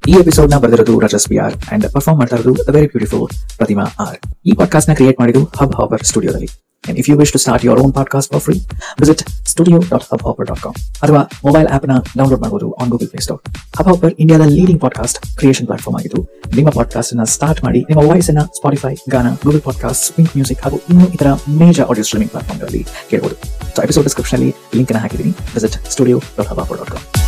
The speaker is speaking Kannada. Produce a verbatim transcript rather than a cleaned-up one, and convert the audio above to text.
ಈ ಎಪಿಸೋಡ್ ನ ಬರೆದಿರೋದು Rajas B R and perform ಮಾಡ್ತಾ ಇರೋದು the very beautiful Pratima R. ಈ ಪಾಡ್ಕಾಸ್ಟ್ ನ ಕ್ರಿಯೇಟ್ ಮಾಡಿದ್ದು ಹಬ್ ಹಾಪರ್ ಸ್ಟುಡಿಯೋದಲ್ಲಿ. And if you wish to start your own podcast for free, visit studio dot hub hopper dot com ಅಥವಾ ಮೊಬೈಲ್ ಆಪ್ ನ ಡೌನ್ಲೋಡ್ ಮಾಡಬಹುದು on Google Play Store. Hub Hopper ಇಂಡಿಯಾದ ಲೀಡಿಂಗ್ ಪಾಡ್ಕಾಸ್ಟ್ ಕ್ರಿಯೇಷನ್ ಪ್ಲಾಟ್ಫಾರ್ಮ್ ಆಗಿದ್ದು, ನಿಮ್ಮ ಪಾಡ್ಕಾಸ್ಟ್ ಅನ್ನ ಸ್ಟಾರ್ಟ್ ಮಾಡಿ ನಿಮ್ಮ ವಾಯ್ಸ್ ಅನ್ನ Spotify, Gaana, Google podcast, swing music ಹಾಗೂ ಇನ್ನೂ ಇತರ ಮೇಜರ್ ಆಡಿಯೋ ಸ್ಟ್ರೀಮಿಂಗ್ ಪ್ಲಾಟ್ಫಾರ್ಮ್ ಗಳಲ್ಲಿ ಕೇಳಬಹುದು. ಸೊ ಎಪಿಸೋಡ್ ಡಿಸ್ಕ್ರಿಪ್ಷನ್ ಅಲ್ಲಿ ಲಿಂಕ್ ಅನ್ನು ಹಾಕಿದ್ದೀನಿ. Visit studio dot hub hopper dot com.